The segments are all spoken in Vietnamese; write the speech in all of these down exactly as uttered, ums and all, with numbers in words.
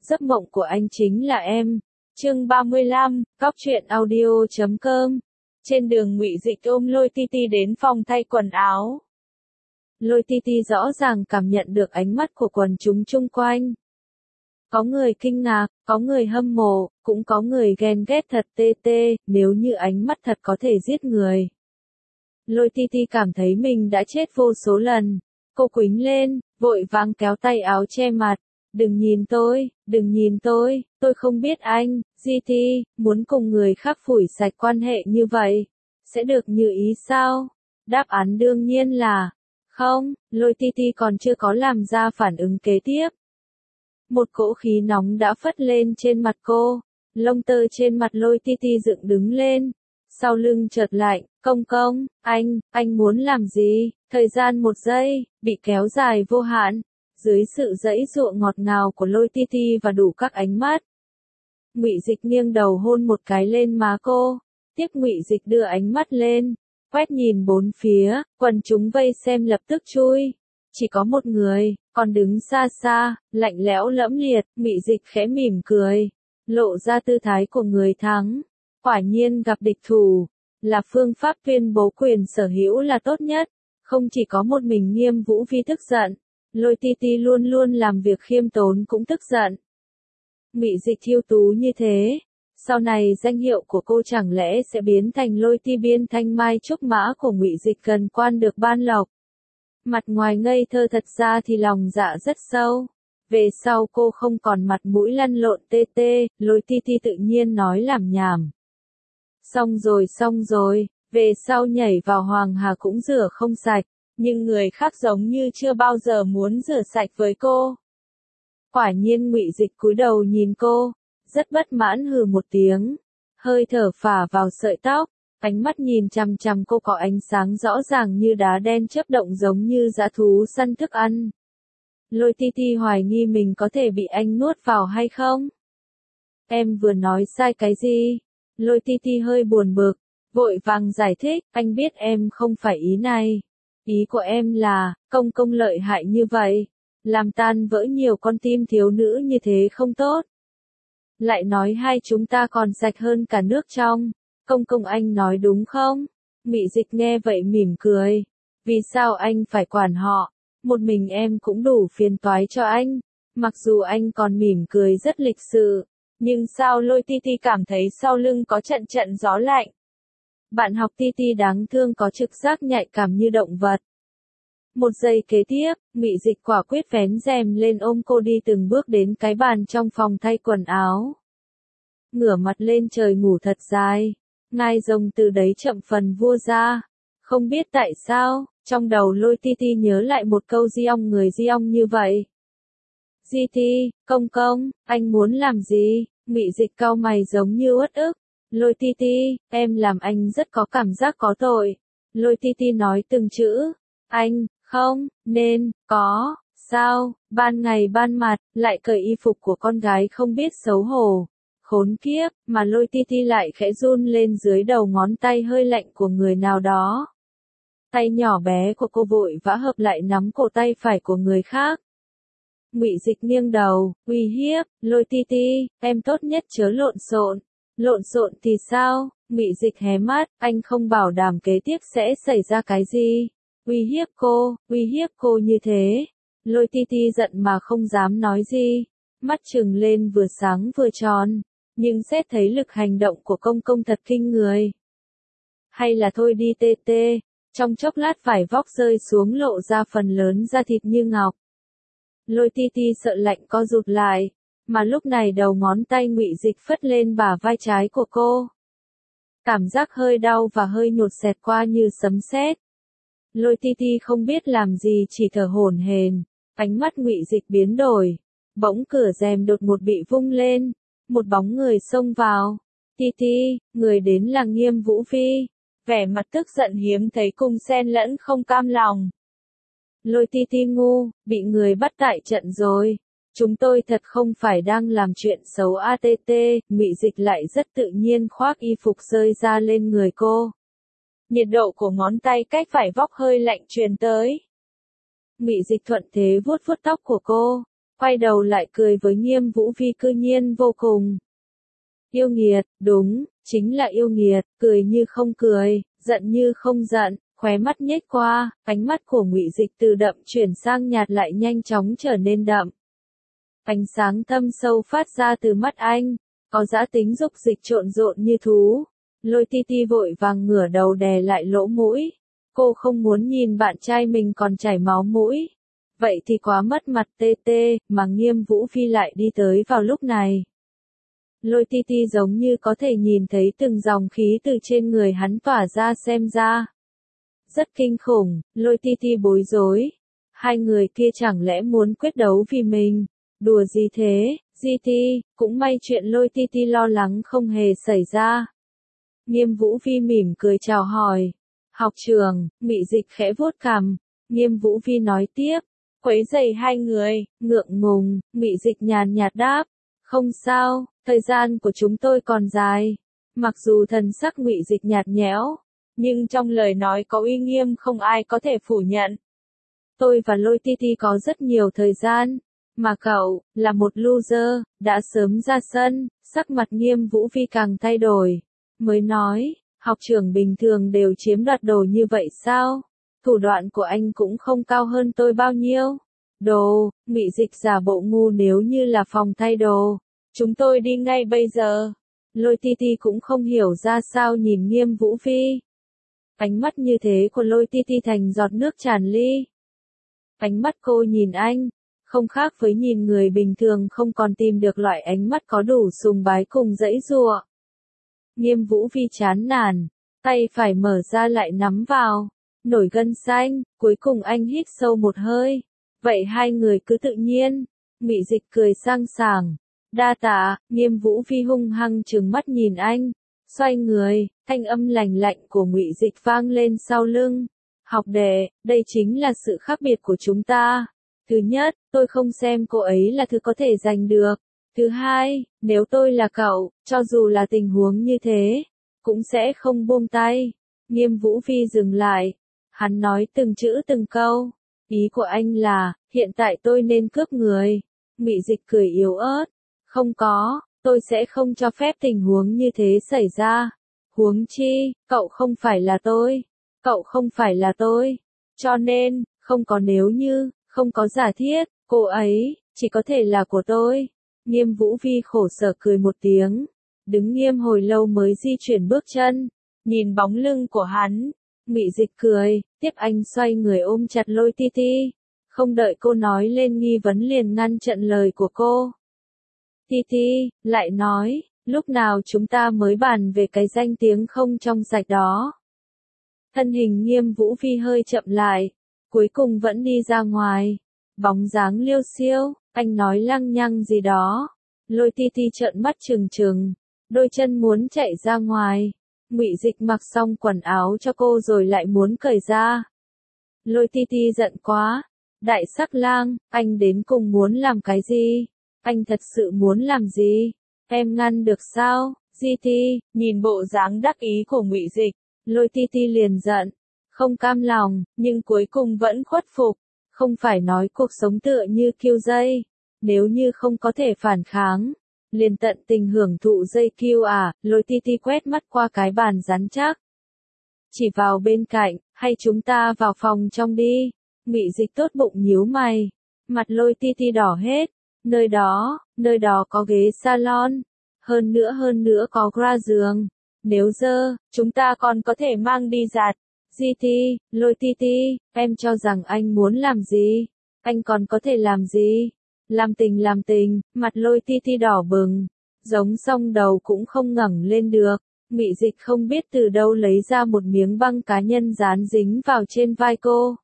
giấc mộng của anh chính là em. Chương ba mươi lăm, Cóc truyện audio chấm com. Trên đường Ngụy Dịch ôm Lôi Titi đến phòng thay quần áo. Lôi Titi rõ ràng cảm nhận được ánh mắt của quần chúng chung quanh. Có người kinh ngạc, có người hâm mộ, cũng có người ghen ghét thật tê tê, nếu như ánh mắt thật có thể giết người. Lôi Titi cảm thấy mình đã chết vô số lần. Cô quýnh lên, vội vàng kéo tay áo che mặt. Đừng nhìn tôi, đừng nhìn tôi, tôi không biết anh, giê tê, muốn cùng người khác phủi sạch quan hệ như vậy. Sẽ được như ý sao? Đáp án đương nhiên là, không, Lôi Titi còn chưa có làm ra phản ứng kế tiếp. Một cỗ khí nóng đã phất lên trên mặt cô, lông tơ trên mặt Lôi Titi dựng đứng lên. Sau lưng chợt lạnh, công công, anh, anh muốn làm gì? Thời gian một giây, bị kéo dài vô hạn. Dưới sự dãy dụa ngọt ngào của Lôi Titi và đủ các ánh mắt. Ngụy Dịch nghiêng đầu hôn một cái lên má cô. Tiếp Ngụy Dịch đưa ánh mắt lên, quét nhìn bốn phía, quần chúng vây xem lập tức chui. Chỉ có một người, còn đứng xa xa, lạnh lẽo lẫm liệt. Ngụy Dịch khẽ mỉm cười, lộ ra tư thái của người thắng. Quả nhiên gặp địch thủ, là phương pháp tuyên bố quyền sở hữu là tốt nhất. Không chỉ có một mình Nghiêm Vũ Vi tức giận, Lôi Titi luôn luôn làm việc khiêm tốn cũng tức giận. Ngụy Dịch thiêu tú như thế, sau này danh hiệu của cô chẳng lẽ sẽ biến thành Lôi Ti biên thanh mai trúc mã của Ngụy Dịch cần quan được ban lộc. Mặt ngoài ngây thơ thật ra thì lòng dạ rất sâu. Về sau cô không còn mặt mũi lăn lộn tê tê, Lôi Titi tự nhiên nói làm nhảm. Xong rồi xong rồi, về sau nhảy vào Hoàng Hà cũng rửa không sạch, nhưng người khác giống như chưa bao giờ muốn rửa sạch với cô. Quả nhiên Ngụy Dịch cúi đầu nhìn cô, rất bất mãn hừ một tiếng, hơi thở phả vào sợi tóc, ánh mắt nhìn chằm chằm cô có ánh sáng rõ ràng như đá đen chớp động giống như dã thú săn thức ăn. Lôi Titi hoài nghi mình có thể bị anh nuốt vào hay không? Em vừa nói sai cái gì? Lôi Titi hơi buồn bực, vội vàng giải thích, anh biết em không phải ý này. Ý của em là, công công lợi hại như vậy, làm tan vỡ nhiều con tim thiếu nữ như thế không tốt. Lại nói hai chúng ta còn sạch hơn cả nước trong, công công anh nói đúng không? Ngụy Dịch nghe vậy mỉm cười, vì sao anh phải quản họ, một mình em cũng đủ phiền toái cho anh, mặc dù anh còn mỉm cười rất lịch sự. Nhưng sao Lôi Titi cảm thấy sau lưng có trận trận gió lạnh. Bạn học Titi đáng thương có trực giác nhạy cảm như động vật. Một giây kế tiếp, Ngụy Dịch quả quyết vén rèm lên ôm cô đi từng bước đến cái bàn trong phòng thay quần áo. Ngửa mặt lên trời ngủ thật dài, ngai rồng từ đấy chậm phần vua ra. Không biết tại sao, trong đầu Lôi Titi nhớ lại một câu di ong người di ong như vậy. giê tê, công công, anh muốn làm gì? Ngụy Dịch cau mày giống như uất ức. Lôi Titi, em làm anh rất có cảm giác có tội. Lôi Titi nói từng chữ. Anh, không, nên, có, sao, ban ngày ban mặt, lại cởi y phục của con gái không biết xấu hổ. Khốn kiếp, mà Lôi Titi lại khẽ run lên dưới đầu ngón tay hơi lạnh của người nào đó. Tay nhỏ bé của cô vội vã hợp lại nắm cổ tay phải của người khác. Ngụy Dịch nghiêng đầu, uy hiếp, Lôi Titi, em tốt nhất chớ lộn xộn. Lộn xộn thì sao? Ngụy Dịch hé mắt, anh không bảo đảm kế tiếp sẽ xảy ra cái gì. Uy hiếp cô, uy hiếp cô như thế. Lôi Titi giận mà không dám nói gì, mắt trừng lên vừa sáng vừa tròn, nhưng xét thấy lực hành động của công công thật kinh người. Hay là thôi đi tê tê, trong chốc lát vải vóc rơi xuống lộ ra phần lớn da thịt như ngọc. Lôi Titi sợ lạnh co rụt lại, mà lúc này đầu ngón tay Ngụy Dịch phất lên bả vai trái của cô. Cảm giác hơi đau và hơi nhột xẹt qua như sấm sét. Lôi Titi không biết làm gì chỉ thở hổn hển, ánh mắt Ngụy Dịch biến đổi, bỗng cửa rèm đột ngột bị vung lên, một bóng người xông vào. Titi, người đến là Nghiêm Vũ Vi, vẻ mặt tức giận hiếm thấy cùng xen lẫn không cam lòng. Lôi Titi ngu, bị người bắt tại trận rồi. Chúng tôi thật không phải đang làm chuyện xấu a tê tê, Ngụy Dịch lại rất tự nhiên khoác y phục rơi ra lên người cô. Nhiệt độ của ngón tay cách vải vóc hơi lạnh truyền tới. Ngụy Dịch thuận thế vuốt vuốt tóc của cô, quay đầu lại cười với Nghiêm Vũ Phi cư nhiên vô cùng. Yêu nghiệt, đúng, chính là yêu nghiệt, cười như không cười, giận như không giận, khóe mắt nhếch qua, ánh mắt của Ngụy Dịch từ đậm chuyển sang nhạt lại nhanh chóng trở nên đậm. Ánh sáng thâm sâu phát ra từ mắt anh, có dã tính dục dịch trộn rộn như thú. Lôi Ti Ti vội vàng ngửa đầu đè lại lỗ mũi. Cô không muốn nhìn bạn trai mình còn chảy máu mũi. Vậy thì quá mất mặt tê tê, mà Nghiêm Vũ Phi lại đi tới vào lúc này. Lôi Ti Ti giống như có thể nhìn thấy từng dòng khí từ trên người hắn tỏa ra xem ra. Rất kinh khủng, Lôi Ti Ti bối rối. Hai người kia chẳng lẽ muốn quyết đấu vì mình? Đùa gì thế, Di Ti, cũng may chuyện Lôi Ti Ti lo lắng không hề xảy ra. Nghiêm Vũ Phi mỉm cười chào hỏi. Học trường, Ngụy Dịch khẽ vuốt cằm. Nghiêm Vũ Phi nói tiếp. Quấy rầy hai người, ngượng ngùng, Ngụy Dịch nhàn nhạt đáp. Không sao, thời gian của chúng tôi còn dài. Mặc dù thần sắc Ngụy Dịch nhạt nhẽo, nhưng trong lời nói có uy nghiêm không ai có thể phủ nhận. Tôi và Lôi Ti Ti có rất nhiều thời gian. Mà cậu, là một loser, đã sớm ra sân, sắc mặt Nghiêm Vũ Phi càng thay đổi. Mới nói, học trưởng bình thường đều chiếm đoạt đồ như vậy sao? Thủ đoạn của anh cũng không cao hơn tôi bao nhiêu. Đồ, Ngụy Dịch giả bộ ngu nếu như là phòng thay đồ. Chúng tôi đi ngay bây giờ. Lôi Ti Ti cũng không hiểu ra sao nhìn Nghiêm Vũ Phi. Ánh mắt như thế của Lôi Ti Ti thành giọt nước tràn ly. Ánh mắt cô nhìn anh. Không khác với nhìn người bình thường không còn tìm được loại ánh mắt có đủ sùng bái cùng dãy giụa. Nghiêm Vũ Phi chán nản, tay phải mở ra lại nắm vào, nổi gân xanh, cuối cùng anh hít sâu một hơi. Vậy hai người cứ tự nhiên. Ngụy Dịch cười sang sảng. Đa tạ, Nghiêm Vũ Phi hung hăng trừng mắt nhìn anh, xoay người, thanh âm lành lạnh của Ngụy Dịch vang lên sau lưng. Học đệ, đây chính là sự khác biệt của chúng ta. Thứ nhất, tôi không xem cô ấy là thứ có thể giành được. Thứ hai, nếu tôi là cậu, cho dù là tình huống như thế, cũng sẽ không buông tay. Nghiêm Vũ Phi dừng lại. Hắn nói từng chữ từng câu. Ý của anh là, hiện tại tôi nên cướp người. Ngụy Dịch cười yếu ớt. Không có, tôi sẽ không cho phép tình huống như thế xảy ra. Huống chi, cậu không phải là tôi. Cậu không phải là tôi. Cho nên, không có nếu như, không có giả thiết, cô ấy, chỉ có thể là của tôi. Nghiêm Vũ Phi khổ sở cười một tiếng. Đứng nghiêm hồi lâu mới di chuyển bước chân. Nhìn bóng lưng của hắn. Ngụy Dịch cười, tiếp anh xoay người ôm chặt Lôi Ti Ti. Không đợi cô nói lên nghi vấn liền ngăn chặn lời của cô. Ti Ti, lại nói, lúc nào chúng ta mới bàn về cái danh tiếng không trong sạch đó. Thân hình Nghiêm Vũ Phi hơi chậm lại, cuối cùng vẫn đi ra ngoài. Bóng dáng liêu xiêu, anh nói lăng nhăng gì đó. Lôi Ti Ti trợn mắt trừng trừng, đôi chân muốn chạy ra ngoài. Ngụy Dịch mặc xong quần áo cho cô rồi lại muốn cởi ra. Lôi Ti Ti giận quá. Đại sắc lang, anh đến cùng muốn làm cái gì? Anh thật sự muốn làm gì? Em ngăn được sao? Di Ti, nhìn bộ dáng đắc ý của Ngụy Dịch, Lôi Ti Ti liền giận, không cam lòng, nhưng cuối cùng vẫn khuất phục. Không phải nói cuộc sống tựa như kiêu dây, nếu như không có thể phản kháng, liền tận tình hưởng thụ dây kiêu à? Lôi Ti Ti quét mắt qua cái bàn rắn chắc. Chỉ vào bên cạnh, hay chúng ta vào phòng trong đi? Ngụy Dịch tốt bụng nhíu mày, mặt Lôi Ti Ti đỏ hết. Nơi đó, nơi đó có ghế salon, hơn nữa hơn nữa có gra giường. Nếu dơ, chúng ta còn có thể mang đi giặt. Di Ti, Lôi Ti Ti, em cho rằng anh muốn làm gì? Anh còn có thể làm gì? Làm tình làm tình, mặt Lôi Ti Ti đỏ bừng, giống song đầu cũng không ngẩng lên được. Ngụy Dịch không biết từ đâu lấy ra một miếng băng cá nhân dán dính vào trên vai cô.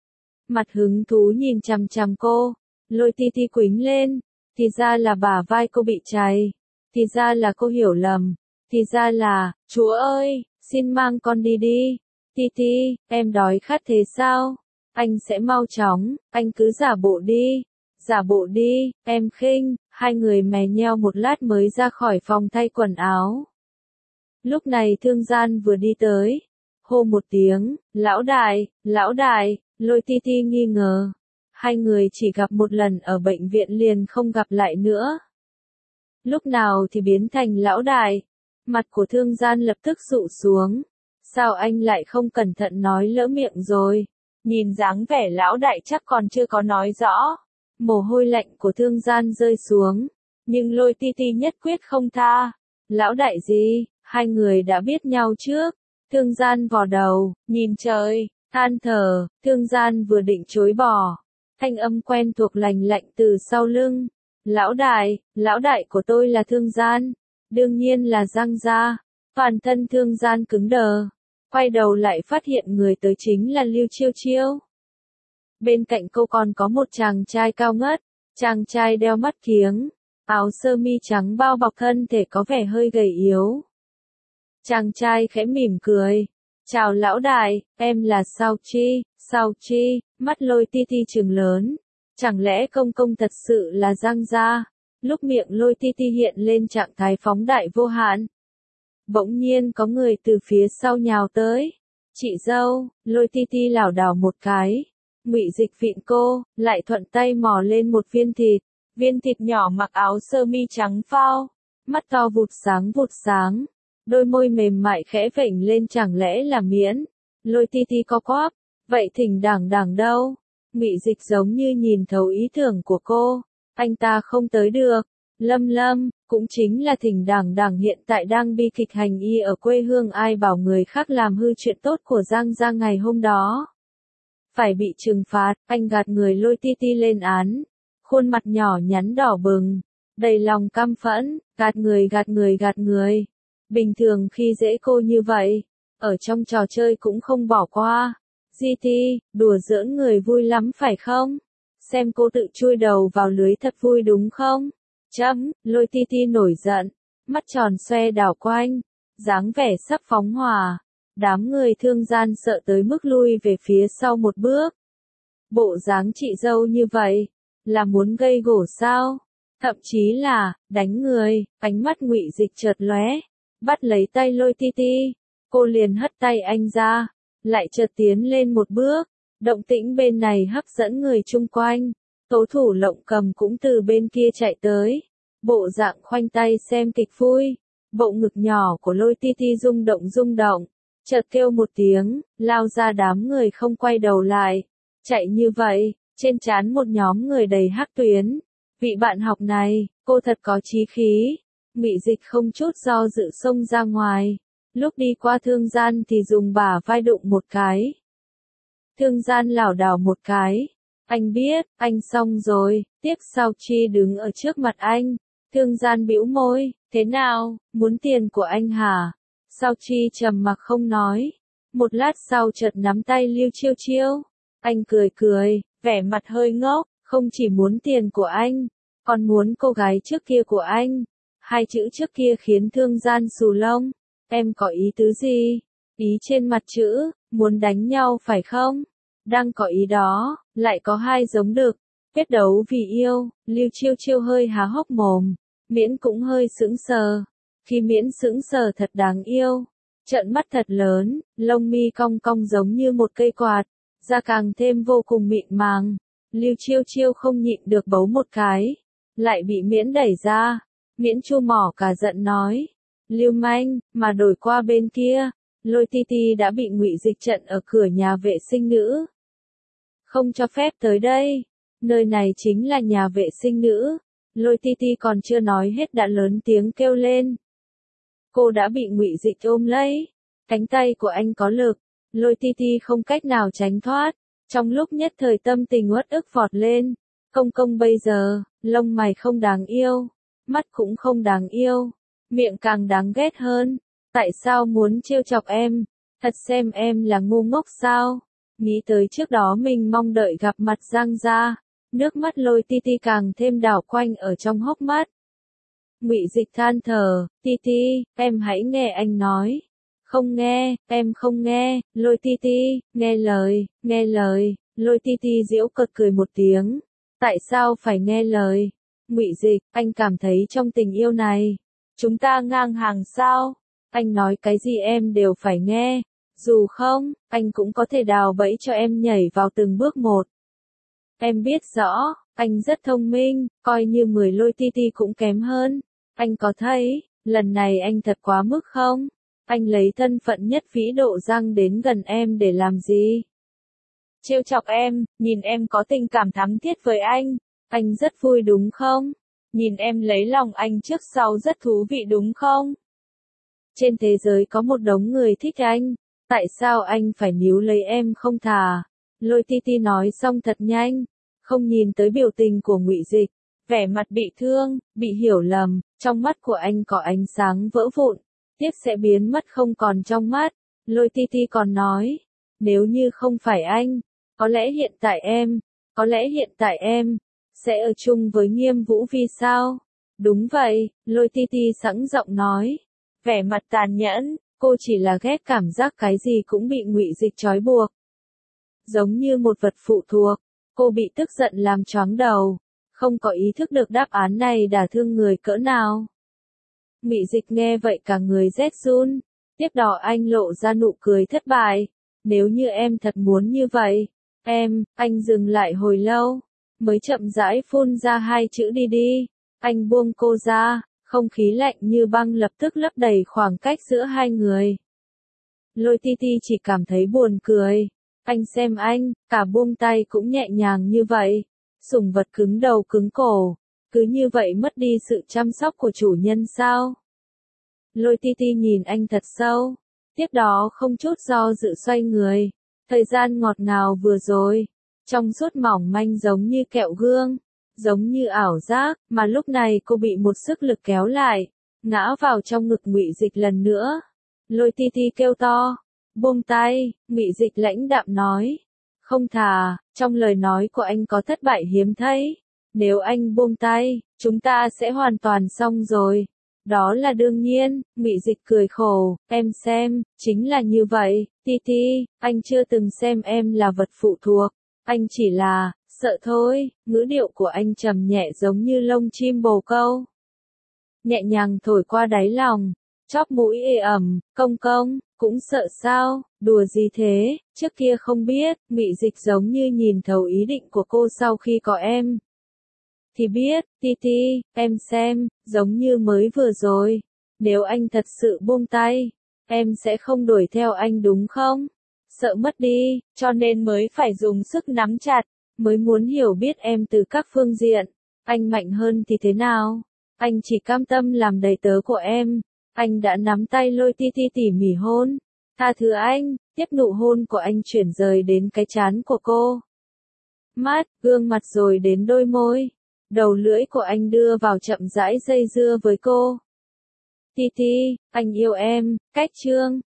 Mặt hứng thú nhìn chằm chằm cô. Lôi Ti Ti quĩnh lên, thì ra là bả vai cô bị cháy, thì ra là cô hiểu lầm, thì ra là, chúa ơi, xin mang con đi đi. Ti Ti, em đói khát thế sao? Anh sẽ mau chóng, anh cứ giả bộ đi, giả bộ đi, em khinh. Hai người mè nheo một lát mới ra khỏi phòng thay quần áo. Lúc này Thương Gian vừa đi tới, hô một tiếng, lão đại, lão đại. Lôi Ti Ti nghi ngờ. Hai người chỉ gặp một lần ở bệnh viện liền không gặp lại nữa. Lúc nào thì biến thành lão đại. Mặt của Thương Gian lập tức dụ xuống. Sao anh lại không cẩn thận nói lỡ miệng rồi? Nhìn dáng vẻ lão đại chắc còn chưa có nói rõ. Mồ hôi lạnh của Thương Gian rơi xuống. Nhưng Lôi Ti Ti nhất quyết không tha. Lão đại gì? Hai người đã biết nhau trước. Thương Gian vò đầu, nhìn trời, than thở. Thương Gian vừa định chối bỏ. Thanh âm quen thuộc lành lạnh từ sau lưng. Lão đại, lão đại của tôi là Thương Gian. Đương nhiên là Giang gia. Toàn thân Thương Gian cứng đờ. Quay đầu lại phát hiện người tới chính là Lưu Chiêu Chiêu. Bên cạnh cô còn có một chàng trai cao ngất. Chàng trai đeo mắt kiếng. Áo sơ mi trắng bao bọc thân thể có vẻ hơi gầy yếu. Chàng trai khẽ mỉm cười. Chào lão đại, em là Sao Chi, Sao Chi, mắt Lôi Ti Ti trừng lớn. Chẳng lẽ công công thật sự là Giang gia? Lúc miệng Lôi Ti Ti hiện lên trạng thái phóng đại vô hạn. Bỗng nhiên có người từ phía sau nhào tới. Chị dâu, Lôi Ti Ti lảo đảo một cái. Ngụy Dịch vịn cô, lại thuận tay mò lên một viên thịt. Viên thịt nhỏ mặc áo sơ mi trắng phao. Mắt to vụt sáng vụt sáng. Đôi môi mềm mại khẽ vểnh lên, chẳng lẽ là Miễn? Lôi Ti Ti co quắp. Vậy Thỉnh Đảng Đảng đâu? Ngụy Dịch giống như nhìn thấu ý tưởng của cô. Anh ta không tới được. Lâm Lâm, cũng chính là Thỉnh Đảng Đảng hiện tại đang bi kịch hành y ở quê hương, ai bảo người khác làm hư chuyện tốt của Giang gia ngày hôm đó. Phải bị trừng phạt, anh gạt người Lôi Ti Ti lên án. Khuôn mặt nhỏ nhắn đỏ bừng, đầy lòng căm phẫn, gạt người gạt người gạt người. Bình thường khi dễ cô như vậy, ở trong trò chơi cũng không bỏ qua. giê tê, đùa giỡn người vui lắm phải không? Xem cô tự chui đầu vào lưới thật vui đúng không? Chấm, Lôi Ti Ti nổi giận, mắt tròn xoe đảo quanh, dáng vẻ sắp phóng hỏa. Đám người Thương Gian sợ tới mức lui về phía sau một bước. Bộ dáng chị dâu như vậy, là muốn gây gổ sao? Thậm chí là, đánh người. Ánh mắt Ngụy Dịch chợt lóe, bắt lấy tay Lôi Ti Ti. Cô liền hất tay anh ra, lại chợt tiến lên một bước. Động tĩnh bên này hấp dẫn người chung quanh. Tố thủ Lộng Cầm cũng từ bên kia chạy tới. Bộ dạng khoanh tay xem kịch vui. Bộ ngực nhỏ của Lôi Ti Ti rung động rung động. Chợt kêu một tiếng, lao ra đám người không quay đầu lại. Chạy như vậy, trên trán một nhóm người đầy hắc tuyến. Vị bạn học này, cô thật có chí khí. Ngụy Dịch không chút do dự xông ra ngoài. Lúc đi qua Thương Gian thì dùng bả vai đụng một cái. Thương Gian lảo đảo một cái. Anh biết, anh xong rồi. Tiếc Sao Chi đứng ở trước mặt anh. Thương Gian bĩu môi, thế nào, muốn tiền của anh hả? Sao Chi trầm mặc không nói. Một lát sau chợt nắm tay Lưu Chiêu Chiêu. Anh cười cười, vẻ mặt hơi ngốc, không chỉ muốn tiền của anh, còn muốn cô gái trước kia của anh. Hai chữ trước kia khiến Thương Gian xù lông. Em có ý tứ gì? Ý trên mặt chữ, muốn đánh nhau phải không? Đang có ý đó, lại có hai giống được. Quyết đấu vì yêu. Lưu Chiêu Chiêu hơi há hốc mồm. Miễn cũng hơi sững sờ. Khi Miễn sững sờ thật đáng yêu. Trợn mắt thật lớn, lông mi cong cong giống như một cây quạt. Da càng thêm vô cùng mịn màng. Lưu Chiêu Chiêu không nhịn được bấu một cái. Lại bị Miễn đẩy ra. Miễn chu mỏ cả giận nói. Lưu manh, mà đổi qua bên kia. Lôi Ti Ti đã bị Ngụy Dịch chặn ở cửa nhà vệ sinh nữ. Không cho phép tới đây. Nơi này chính là nhà vệ sinh nữ. Lôi Ti Ti còn chưa nói hết đã lớn tiếng kêu lên. Cô đã bị Ngụy Dịch ôm lấy. Cánh tay của anh có lực. Lôi Ti Ti không cách nào tránh thoát. Trong lúc nhất thời tâm tình uất ức vọt lên. Công công bây giờ, lông mày không đáng yêu. Mắt cũng không đáng yêu. Miệng càng đáng ghét hơn. Tại sao muốn trêu chọc em? Thật xem em là ngu ngốc sao? Nghĩ tới trước đó mình mong đợi gặp mặt Giang gia. Nước mắt Lôi Ti Ti càng thêm đảo quanh ở trong hốc mắt. Ngụy Dịch than thở, Ti Ti, em hãy nghe anh nói. Không nghe, em không nghe. Lôi Ti Ti, nghe lời, nghe lời. Lôi Ti Ti giễu cợt cười một tiếng. Tại sao phải nghe lời? Ngụy Dịch, anh cảm thấy trong tình yêu này, chúng ta ngang hàng sao? Anh nói cái gì em đều phải nghe. Dù không, anh cũng có thể đào bẫy cho em nhảy vào từng bước một. Em biết rõ, anh rất thông minh, coi như mười lôi ti ti cũng kém hơn. Anh có thấy, lần này anh thật quá mức không? Anh lấy thân phận nhất vĩ độ răng đến gần em để làm gì? Trêu chọc em, nhìn em có tình cảm thắm thiết với anh, anh rất vui đúng không? Nhìn em lấy lòng anh trước sau rất thú vị đúng không? Trên thế giới có một đống người thích anh, tại sao anh phải níu lấy em không thà? Lôi ti ti nói xong thật nhanh, không nhìn tới biểu tình của Ngụy Dịch, vẻ mặt bị thương, bị hiểu lầm, trong mắt của anh có ánh sáng vỡ vụn, tiếc sẽ biến mất không còn trong mắt. Lôi ti ti còn nói, nếu như không phải anh, có lẽ hiện tại em, có lẽ hiện tại em, sẽ ở chung với Nghiêm Vũ Vi sao? Đúng vậy, Lôi ti ti sẵn giọng nói, vẻ mặt tàn nhẫn, cô chỉ là ghét cảm giác cái gì cũng bị Ngụy Dịch trói buộc. Giống như một vật phụ thuộc, cô bị tức giận làm choáng đầu, không có ý thức được đáp án này đả thương người cỡ nào. Ngụy Dịch nghe vậy cả người rét run, tiếp đó anh lộ ra nụ cười thất bại, nếu như em thật muốn như vậy, em, anh dừng lại hồi lâu, mới chậm rãi phun ra hai chữ đi đi, anh buông cô ra, không khí lạnh như băng lập tức lấp đầy khoảng cách giữa hai người. Lôi ti ti chỉ cảm thấy buồn cười, anh xem anh, cả buông tay cũng nhẹ nhàng như vậy, sủng vật cứng đầu cứng cổ, cứ như vậy mất đi sự chăm sóc của chủ nhân sao? Lôi ti ti nhìn anh thật sâu, tiếp đó không chút do dự xoay người, thời gian ngọt ngào vừa rồi, trong suốt mỏng manh giống như kẹo gương, giống như ảo giác, mà lúc này cô bị một sức lực kéo lại, ngã vào trong ngực Ngụy Dịch lần nữa. Lôi ti ti kêu to, buông tay, Ngụy Dịch lãnh đạm nói, không thà, trong lời nói của anh có thất bại hiếm thấy, nếu anh buông tay, chúng ta sẽ hoàn toàn xong rồi. Đó là đương nhiên, Ngụy Dịch cười khổ, em xem, chính là như vậy, ti ti, anh chưa từng xem em là vật phụ thuộc, anh chỉ là, sợ thôi, ngữ điệu của anh trầm nhẹ giống như lông chim bồ câu. Nhẹ nhàng thổi qua đáy lòng, chóp mũi ê ẩm, công công, cũng sợ sao, đùa gì thế, trước kia không biết, Ngụy Dịch giống như nhìn thấu ý định của cô sau khi có em. Thì biết, ti ti, em xem, giống như mới vừa rồi, nếu anh thật sự buông tay, em sẽ không đuổi theo anh đúng không? Sợ mất đi, cho nên mới phải dùng sức nắm chặt, mới muốn hiểu biết em từ các phương diện, anh mạnh hơn thì thế nào? Anh chỉ cam tâm làm đầy tớ của em. Anh đã nắm tay Lôi ti ti tỉ mỉ hôn. Tha thứ anh, tiếp nụ hôn của anh chuyển rời đến cái trán của cô. Mắt, gương mặt rồi đến đôi môi. Đầu lưỡi của anh đưa vào chậm rãi dây dưa với cô. Ti ti, anh yêu em, cách chương.